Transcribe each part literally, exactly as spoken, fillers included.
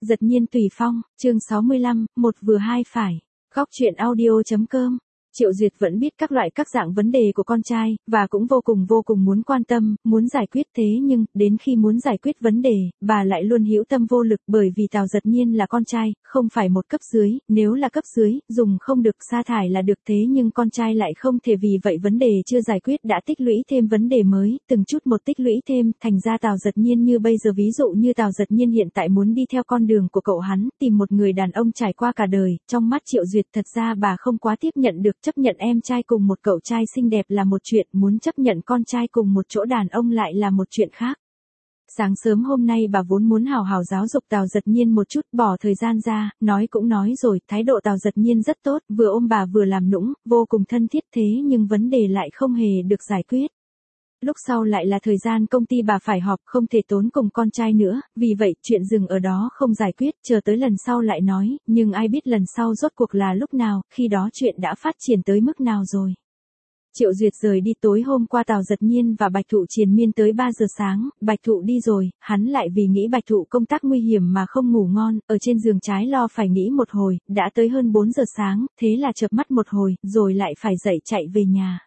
Giật nhiên tùy phong, chương sáu mươi lăm, một vừa hai phải. Góc truyện audio.com. Triệu Duyệt vẫn biết các loại các dạng vấn đề của con trai, và cũng vô cùng vô cùng muốn quan tâm, muốn giải quyết thế nhưng, đến khi muốn giải quyết vấn đề, bà lại luôn hữu tâm vô lực bởi vì Tào Giật Nhiên là con trai, không phải một cấp dưới, nếu là cấp dưới, dùng không được sa thải là được thế nhưng con trai lại không thể vì vậy vấn đề chưa giải quyết đã tích lũy thêm vấn đề mới, từng chút một tích lũy thêm, thành ra Tào Giật Nhiên như bây giờ ví dụ như Tào Giật Nhiên hiện tại muốn đi theo con đường của cậu hắn, tìm một người đàn ông trải qua cả đời, trong mắt Triệu Duyệt thật ra bà không quá tiếp nhận được. Chấp nhận em trai cùng một cậu trai xinh đẹp là một chuyện, muốn chấp nhận con trai cùng một chỗ đàn ông lại là một chuyện khác. Sáng sớm hôm nay bà vốn muốn hào hào giáo dục Tào Giật Nhiên một chút, bỏ thời gian ra, nói cũng nói rồi, thái độ Tào Giật Nhiên rất tốt, vừa ôm bà vừa làm nũng, vô cùng thân thiết thế nhưng vấn đề lại không hề được giải quyết. Lúc sau lại là thời gian công ty bà phải họp, không thể tốn cùng con trai nữa, vì vậy chuyện dừng ở đó không giải quyết, chờ tới lần sau lại nói, nhưng ai biết lần sau rốt cuộc là lúc nào, khi đó chuyện đã phát triển tới mức nào rồi. Triệu Duyệt rời đi tối hôm qua Tào Giật Nhiên và Bạch Thụ triền miên tới ba giờ sáng, Bạch Thụ đi rồi, hắn lại vì nghĩ Bạch Thụ công tác nguy hiểm mà không ngủ ngon, ở trên giường trái lo phải nghĩ một hồi, đã tới hơn bốn giờ sáng, thế là chợp mắt một hồi, rồi lại phải dậy chạy về nhà.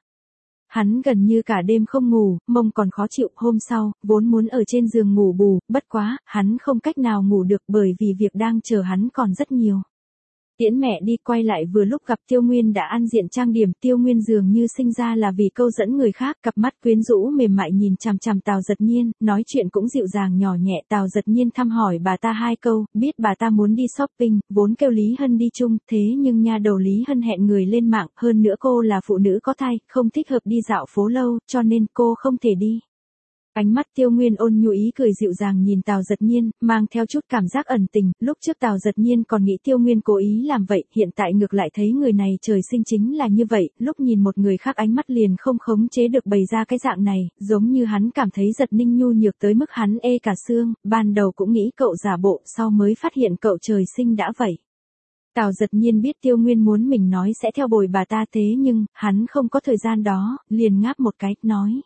Hắn gần như cả đêm không ngủ, mông còn khó chịu, hôm sau, vốn muốn ở trên giường ngủ bù, bất quá, hắn không cách nào ngủ được bởi vì việc đang chờ hắn còn rất nhiều. Tiễn mẹ đi quay lại vừa lúc gặp Tiêu Nguyên đã ăn diện trang điểm, Tiêu Nguyên dường như sinh ra là vì câu dẫn người khác, cặp mắt quyến rũ mềm mại nhìn chằm chằm Tào Giật Nhiên, nói chuyện cũng dịu dàng nhỏ nhẹ. Tào Giật Nhiên thăm hỏi bà ta hai câu, biết bà ta muốn đi shopping, vốn kêu Lý Hân đi chung, thế nhưng nha đầu Lý Hân hẹn người lên mạng, hơn nữa cô là phụ nữ có thai, không thích hợp đi dạo phố lâu, cho nên cô không thể đi. Ánh mắt Tiêu Nguyên ôn nhu ý cười dịu dàng nhìn Tào Giật Nhiên, mang theo chút cảm giác ẩn tình, lúc trước Tào Giật Nhiên còn nghĩ Tiêu Nguyên cố ý làm vậy, hiện tại ngược lại thấy người này trời sinh chính là như vậy, lúc nhìn một người khác ánh mắt liền không khống chế được bày ra cái dạng này, giống như hắn cảm thấy Giật Ninh nhu nhược tới mức hắn ê cả xương, ban đầu cũng nghĩ cậu giả bộ, sau mới phát hiện cậu trời sinh đã vậy. Tào Giật Nhiên biết Tiêu Nguyên muốn mình nói sẽ theo bồi bà ta thế nhưng, hắn không có thời gian đó, liền ngáp một cái, nói.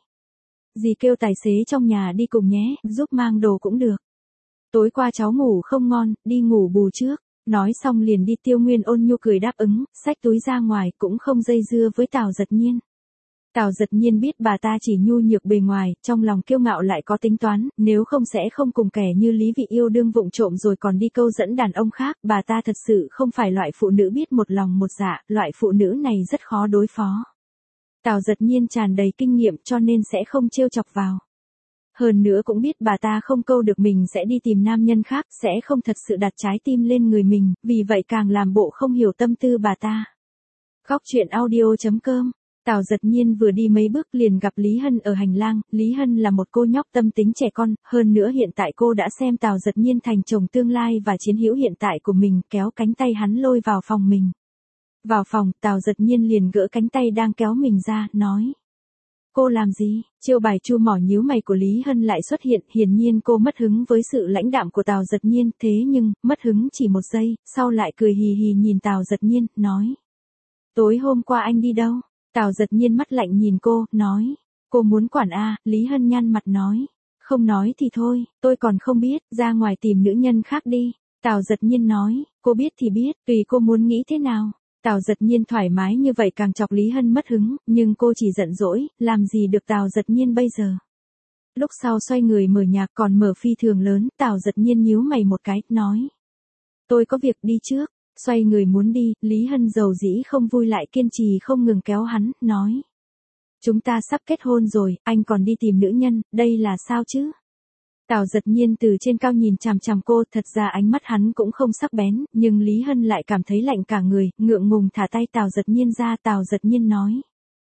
Dì kêu tài xế trong nhà đi cùng nhé, giúp mang đồ cũng được. Tối qua cháu ngủ không ngon, đi ngủ bù trước. Nói xong liền đi. Tiêu Nguyên ôn nhu cười đáp ứng, xách túi ra ngoài cũng không dây dưa với Tào Giật Nhiên. Tào Giật Nhiên biết bà ta chỉ nhu nhược bề ngoài, trong lòng kiêu ngạo lại có tính toán, nếu không sẽ không cùng kẻ như Lý Vị yêu đương vụng trộm rồi còn đi câu dẫn đàn ông khác, bà ta thật sự không phải loại phụ nữ biết một lòng một dạ, loại phụ nữ này rất khó đối phó. Tào Giật Nhiên tràn đầy kinh nghiệm cho nên sẽ không trêu chọc vào. Hơn nữa cũng biết bà ta không câu được mình sẽ đi tìm nam nhân khác, sẽ không thật sự đặt trái tim lên người mình, vì vậy càng làm bộ không hiểu tâm tư bà ta. Góc truyện audio.com. Tào Giật Nhiên vừa đi mấy bước liền gặp Lý Hân ở hành lang, Lý Hân là một cô nhóc tâm tính trẻ con, hơn nữa hiện tại cô đã xem Tào Giật Nhiên thành chồng tương lai và chiến hữu hiện tại của mình, kéo cánh tay hắn lôi vào phòng mình. Vào phòng, Tào Giật Nhiên liền gỡ cánh tay đang kéo mình ra, nói. Cô làm gì? Chiêu bài chu mỏ nhíu mày của Lý Hân lại xuất hiện, hiển nhiên cô mất hứng với sự lãnh đạm của Tào Giật Nhiên, thế nhưng, mất hứng chỉ một giây, sau lại cười hì hì nhìn Tào Giật Nhiên, nói. Tối hôm qua anh đi đâu? Tào Giật Nhiên mắt lạnh nhìn cô, nói. Cô muốn quản a? Lý Hân nhăn mặt nói. Không nói thì thôi, tôi còn không biết, ra ngoài tìm nữ nhân khác đi. Tào Giật Nhiên nói, cô biết thì biết, tùy cô muốn nghĩ thế nào. Tào Giật Nhiên thoải mái như vậy càng chọc Lý Hân mất hứng, nhưng cô chỉ giận dỗi, làm gì được Tào Giật Nhiên bây giờ. Lúc sau xoay người mở nhạc còn mở phi thường lớn, Tào Giật Nhiên nhíu mày một cái, nói. Tôi có việc đi trước, xoay người muốn đi, Lý Hân dầu dĩ không vui lại kiên trì không ngừng kéo hắn, nói. Chúng ta sắp kết hôn rồi, anh còn đi tìm nữ nhân, đây là sao chứ? Tào Giật Nhiên từ trên cao nhìn chằm chằm cô, thật ra ánh mắt hắn cũng không sắc bén, nhưng Lý Hân lại cảm thấy lạnh cả người, ngượng ngùng thả tay Tào Giật Nhiên ra. Tào Giật Nhiên nói.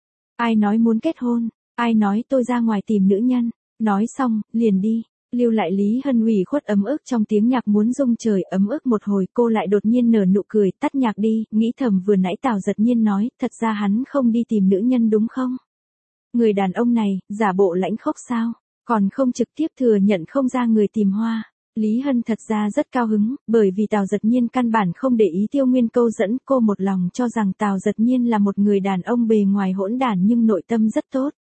Ai nói muốn kết hôn, ai nói tôi ra ngoài tìm nữ nhân, nói xong, liền đi, lưu lại Lý Hân ủy khuất ấm ức trong tiếng nhạc muốn rung trời. Ấm ức một hồi cô lại đột nhiên nở nụ cười, tắt nhạc đi, nghĩ thầm vừa nãy Tào Giật Nhiên nói, thật ra hắn không đi tìm nữ nhân đúng không? Người đàn ông này, giả bộ lãnh khốc sao? Còn không trực tiếp thừa nhận không ra người tìm hoa. Lý Hân thật ra rất cao hứng, bởi vì Tào Giật Nhiên căn bản không để ý Tiêu Nguyên câu dẫn, cô một lòng cho rằng Tào Giật Nhiên là một người đàn ông bề ngoài hỗn đản nhưng nội tâm rất tốt.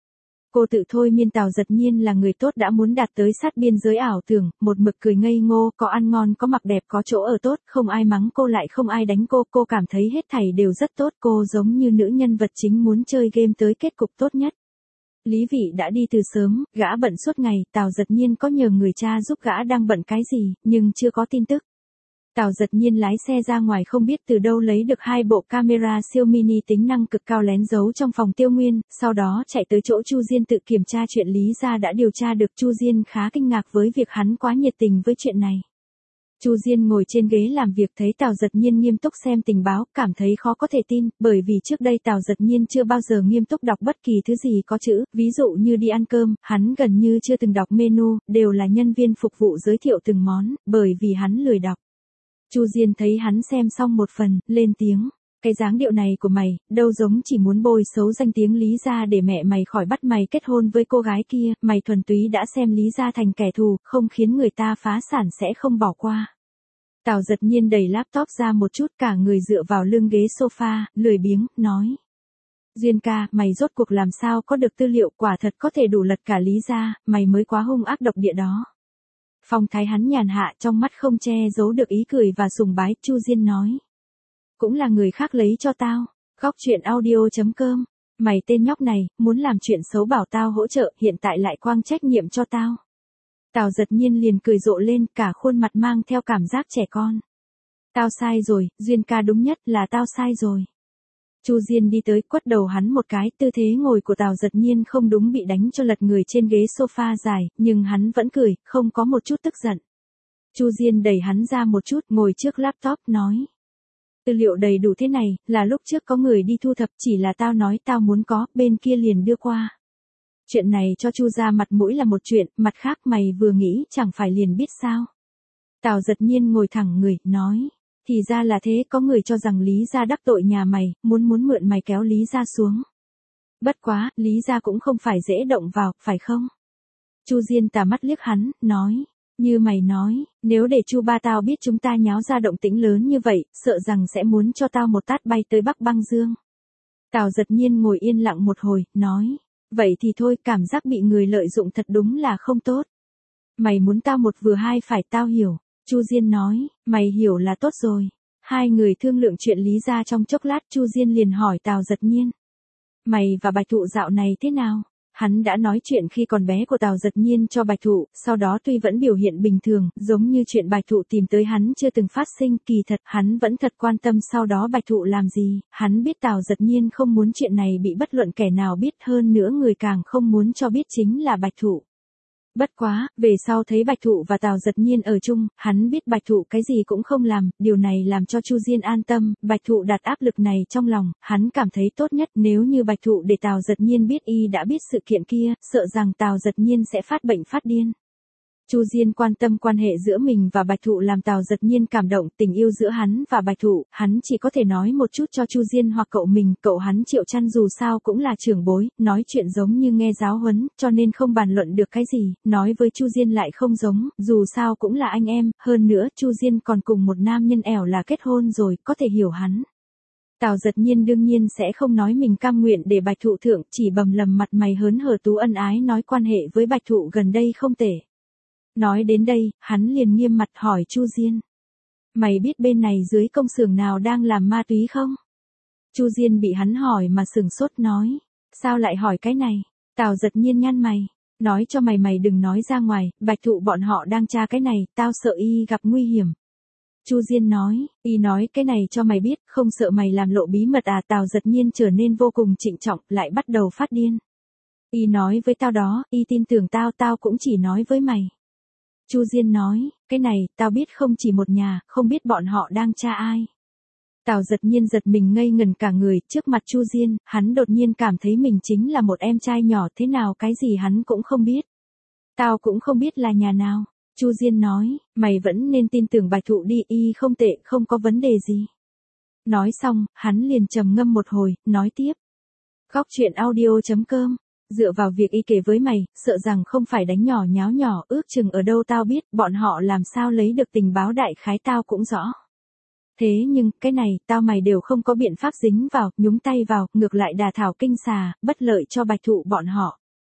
Cô tự thôi miên Tào Giật Nhiên là người tốt đã muốn đạt tới sát biên giới ảo tưởng, một mực cười ngây ngô, có ăn ngon có mặc đẹp có chỗ ở tốt, không ai mắng cô lại không ai đánh cô, cô cảm thấy hết thảy đều rất tốt, cô giống như nữ nhân vật chính muốn chơi game tới kết cục tốt nhất. Lý Vị đã đi từ sớm, gã bận suốt ngày, Tào Giật Nhiên có nhờ người cha giúp gã đang bận cái gì, nhưng chưa có tin tức. Tào Giật Nhiên lái xe ra ngoài không biết từ đâu lấy được hai bộ camera siêu mini tính năng cực cao lén giấu trong phòng Tiêu Nguyên, sau đó chạy tới chỗ Chu Diên tự kiểm tra chuyện Lý gia đã điều tra được. Chu Diên khá kinh ngạc với việc hắn quá nhiệt tình với chuyện này. Chu Diên ngồi trên ghế làm việc thấy Tào Giật Nhiên nghiêm túc xem tình báo, cảm thấy khó có thể tin, bởi vì trước đây Tào Giật Nhiên chưa bao giờ nghiêm túc đọc bất kỳ thứ gì có chữ, ví dụ như đi ăn cơm, hắn gần như chưa từng đọc menu, đều là nhân viên phục vụ giới thiệu từng món, bởi vì hắn lười đọc. Chu Diên thấy hắn xem xong một phần, lên tiếng, cái dáng điệu này của mày, đâu giống chỉ muốn bôi xấu danh tiếng Lý gia để mẹ mày khỏi bắt mày kết hôn với cô gái kia, mày thuần túy đã xem Lý gia thành kẻ thù, không khiến người ta phá sản sẽ không bỏ qua. Tào Giật Nhiên đẩy laptop ra một chút, cả người dựa vào lưng ghế sofa, lười biếng, nói. Duyên ca, mày rốt cuộc làm sao có được tư liệu, quả thật có thể đủ lật cả Lý gia, mày mới quá hung ác độc địa đó. Phong thái hắn nhàn hạ, trong mắt không che giấu được ý cười và sùng bái. Chu Diên nói. Cũng là người khác lấy cho tao. Góc chuyện audio chấm com. Mày tên nhóc này, muốn làm chuyện xấu bảo tao hỗ trợ, hiện tại lại quang trách nhiệm cho tao. Tào Giật Nhiên liền cười rộ lên, cả khuôn mặt mang theo cảm giác trẻ con. Tao sai rồi, Duyên ca đúng nhất là tao sai rồi. Chu Diên đi tới quất đầu hắn một cái, tư thế ngồi của Tào Giật Nhiên không đúng bị đánh cho lật người trên ghế sofa dài, nhưng hắn vẫn cười, không có một chút tức giận. Chu Diên đẩy hắn ra một chút, ngồi trước laptop, nói. Tư liệu đầy đủ thế này, là lúc trước có người đi thu thập, chỉ là tao nói tao muốn có, bên kia liền đưa qua. Chuyện này cho Chu gia mặt mũi là một chuyện, mặt khác mày vừa nghĩ chẳng phải liền biết sao. Tào Giật Nhiên ngồi thẳng người, nói. Thì ra là thế, có người cho rằng Lý gia đắc tội nhà mày, muốn muốn mượn mày kéo Lý gia xuống. Bất quá, Lý gia cũng không phải dễ động vào, phải không? Chu Diên tà mắt liếc hắn, nói. Như mày nói, nếu để Chu ba tao biết chúng ta nháo ra động tĩnh lớn như vậy, sợ rằng sẽ muốn cho tao một tát bay tới Bắc Băng Dương. Tào Giật Nhiên ngồi yên lặng một hồi, nói. Vậy thì thôi, cảm giác bị người lợi dụng thật đúng là không tốt. Mày muốn tao một vừa hai phải, tao hiểu. Chu Diên nói, mày hiểu là tốt rồi. Hai người thương lượng chuyện Lý gia trong chốc lát, Chu Diên liền hỏi Tào Giật Nhiên. Mày và Bạch Thụ dạo này thế nào? Hắn đã nói chuyện khi còn bé của Tào Giật Nhiên cho Bạch Thụ, sau đó tuy vẫn biểu hiện bình thường, giống như chuyện Bạch Thụ tìm tới hắn chưa từng phát sinh, kỳ thật, hắn vẫn thật quan tâm sau đó Bạch Thụ làm gì, hắn biết Tào Giật Nhiên không muốn chuyện này bị bất luận kẻ nào biết, hơn nữa người càng không muốn cho biết chính là Bạch Thụ. Bất quá, về sau thấy Bạch Thụ và Tào Giật Nhiên ở chung, hắn biết Bạch Thụ cái gì cũng không làm, điều này làm cho Chu Diên an tâm, Bạch Thụ đặt áp lực này trong lòng, hắn cảm thấy tốt nhất nếu như Bạch Thụ để Tào Giật Nhiên biết y đã biết sự kiện kia, sợ rằng Tào Giật Nhiên sẽ phát bệnh phát điên. Chu Diên quan tâm quan hệ giữa mình và Bạch Thụ làm Tào Giật Nhiên cảm động, tình yêu giữa hắn và Bạch Thụ, hắn chỉ có thể nói một chút cho Chu Diên hoặc cậu mình, cậu hắn Triệu Trăn dù sao cũng là trưởng bối, nói chuyện giống như nghe giáo huấn, cho nên không bàn luận được cái gì, nói với Chu Diên lại không giống, dù sao cũng là anh em, hơn nữa Chu Diên còn cùng một nam nhân ẻo là kết hôn rồi, có thể hiểu hắn. Tào Giật Nhiên đương nhiên sẽ không nói mình cam nguyện để Bạch Thụ thượng, chỉ bầm lầm mặt mày hớn hở tú ân ái nói quan hệ với Bạch Thụ gần đây không tệ. Nói đến đây, hắn liền nghiêm mặt hỏi Chu Diên. Mày biết bên này dưới công xưởng nào đang làm ma túy không? Chu Diên bị hắn hỏi mà sừng sốt nói. Sao lại hỏi cái này? Tào Giật Nhiên nhăn mày. Nói cho mày mày đừng nói ra ngoài, Bạch Thụ bọn họ đang tra cái này, tao sợ y gặp nguy hiểm. Chu Diên nói, y nói cái này cho mày biết, không sợ mày làm lộ bí mật à? Tào Giật Nhiên trở nên vô cùng trịnh trọng, lại bắt đầu phát điên. Y nói với tao đó, y tin tưởng tao, tao cũng chỉ nói với mày. Chu Diên nói, cái này, tao biết không chỉ một nhà, không biết bọn họ đang tra ai. Tào Giật Nhiên giật mình ngây ngần cả người, trước mặt Chu Diên, hắn đột nhiên cảm thấy mình chính là một em trai nhỏ, thế nào cái gì hắn cũng không biết. Tao cũng không biết là nhà nào. Chu Diên nói, mày vẫn nên tin tưởng Bạch Thụ đi, y không tệ, không có vấn đề gì. Nói xong, hắn liền trầm ngâm một hồi, nói tiếp. Góc chuyện audio chấm com. Dựa vào việc y kể với mày, sợ rằng không phải đánh nhỏ nháo nhỏ, ước chừng ở đâu tao biết, bọn họ làm sao lấy được tình báo đại khái tao cũng rõ. Thế nhưng, cái này, tao mày đều không có biện pháp dính vào, nhúng tay vào, ngược lại đà thảo kinh xà, bất lợi cho Bạch Thụ bọn họ.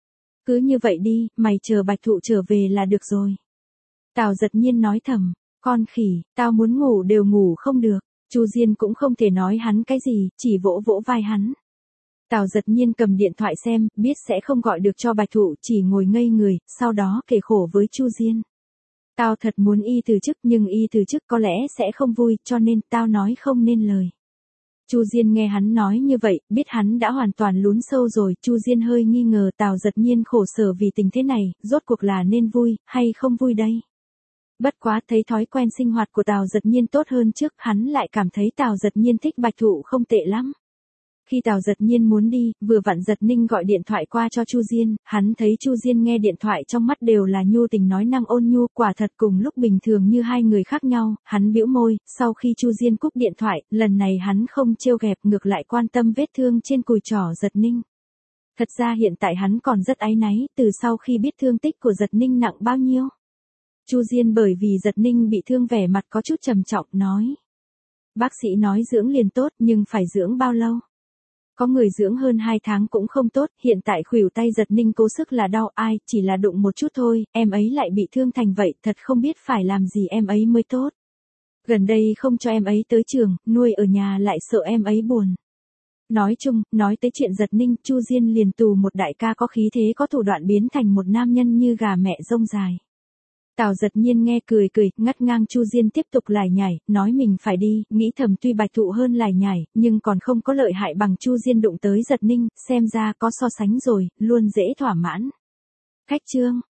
Cứ như vậy đi, mày chờ Bạch Thụ trở về là được rồi. Tào Giật Nhiên nói thầm, con khỉ, tao muốn ngủ đều ngủ không được. Chu Diên cũng không thể nói hắn cái gì, chỉ vỗ vỗ vai hắn. Tào Giật Nhiên cầm điện thoại xem, biết sẽ không gọi được cho Bạch Thụ, chỉ ngồi ngây người, sau đó kể khổ với Chu Diên. Tao thật muốn y từ chức nhưng y từ chức có lẽ sẽ không vui, cho nên tao nói không nên lời. Chu Diên nghe hắn nói như vậy, biết hắn đã hoàn toàn lún sâu rồi, Chu Diên hơi nghi ngờ Tào Giật Nhiên khổ sở vì tình thế này, rốt cuộc là nên vui, hay không vui đây. Bất quá thấy thói quen sinh hoạt của Tào Giật Nhiên tốt hơn trước, hắn lại cảm thấy Tào Giật Nhiên thích Bạch Thụ không tệ lắm. Khi Tào Giật Nhiên muốn đi, vừa vặn Giật Ninh gọi điện thoại qua cho Chu Diên, hắn thấy Chu Diên nghe điện thoại trong mắt đều là nhu tình nói năng ôn nhu, quả thật cùng lúc bình thường như hai người khác nhau, hắn bĩu môi, sau khi Chu Diên cúp điện thoại, lần này hắn không trêu ghẹo, ngược lại quan tâm vết thương trên cùi trỏ Giật Ninh. Thật ra hiện tại hắn còn rất áy náy, từ sau khi biết thương tích của Giật Ninh nặng bao nhiêu. Chu Diên bởi vì Giật Ninh bị thương vẻ mặt có chút trầm trọng, nói. Bác sĩ nói dưỡng liền tốt, nhưng phải dưỡng bao lâu? Có người dưỡng hơn hai tháng cũng không tốt, hiện tại khuỷu tay Giật Ninh cố sức là đau, ai, chỉ là đụng một chút thôi, em ấy lại bị thương thành vậy, thật không biết phải làm gì em ấy mới tốt. Gần đây không cho em ấy tới trường, nuôi ở nhà lại sợ em ấy buồn. Nói chung, nói tới chuyện Giật Ninh, Chu Diên liền tù một đại ca có khí thế có thủ đoạn biến thành một nam nhân như gà mẹ rông dài. Tào Giật Nhiên nghe cười cười, ngắt ngang Chu Diên tiếp tục lải nhải, nói mình phải đi, nghĩ thầm tuy Bạch Thụ hơn lải nhải, nhưng còn không có lợi hại bằng Chu Diên đụng tới Giật Ninh, xem ra có so sánh rồi, luôn dễ thỏa mãn. Khách chương